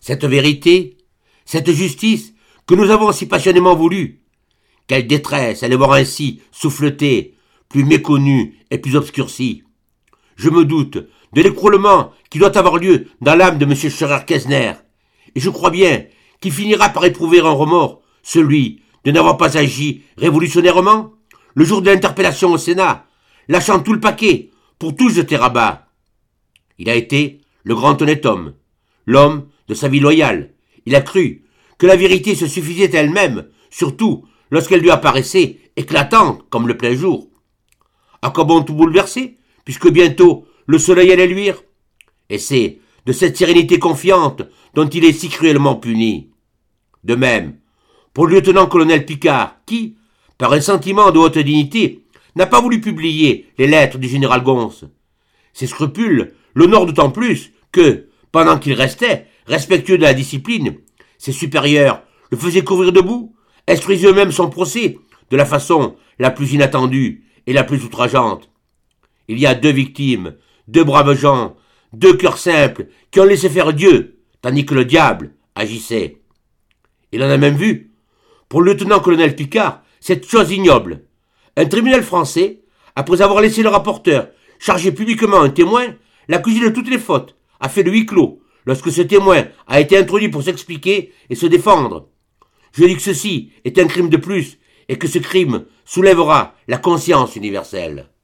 Cette vérité, cette justice que nous avons si passionnément voulu. Quelle détresse à les voir ainsi souffleter, plus méconnus et plus obscurcis. Je me doute de l'écroulement qui doit avoir lieu dans l'âme de M. Scheurer-Kessner, et je crois bien qu'il finira par éprouver un remords, celui de n'avoir pas agi révolutionnairement, le jour de l'interpellation au Sénat, lâchant tout le paquet pour tout jeter à bas. Il a été le grand honnête homme, l'homme de sa vie loyale. Il a cru que la vérité se suffisait elle-même, surtout lorsqu'elle lui apparaissait éclatante comme le plein jour. À quoi bon tout bouleverser, puisque bientôt le soleil allait luire? Et c'est de cette sérénité confiante dont il est si cruellement puni. De même, pour le lieutenant-colonel Picquart, qui, par un sentiment de haute dignité, n'a pas voulu publier les lettres du général Gons. Ses scrupules l'honorent d'autant plus que, pendant qu'il restait, respectueux de la discipline, ses supérieurs le faisaient couvrir debout, instruisaient eux-mêmes son procès de la façon la plus inattendue et la plus outrageante. Il y a 2 victimes, 2 braves gens, 2 cœurs simples qui ont laissé faire Dieu, tandis que le diable agissait. Il en a même vu, pour le lieutenant-colonel Picquart, cette chose ignoble. Un tribunal français, après avoir laissé le rapporteur charger publiquement un témoin, l'accusé de toutes les fautes, a fait le huis clos, lorsque ce témoin a été introduit pour s'expliquer et se défendre. Je dis que ceci est un crime de plus, et que ce crime soulèvera la conscience universelle.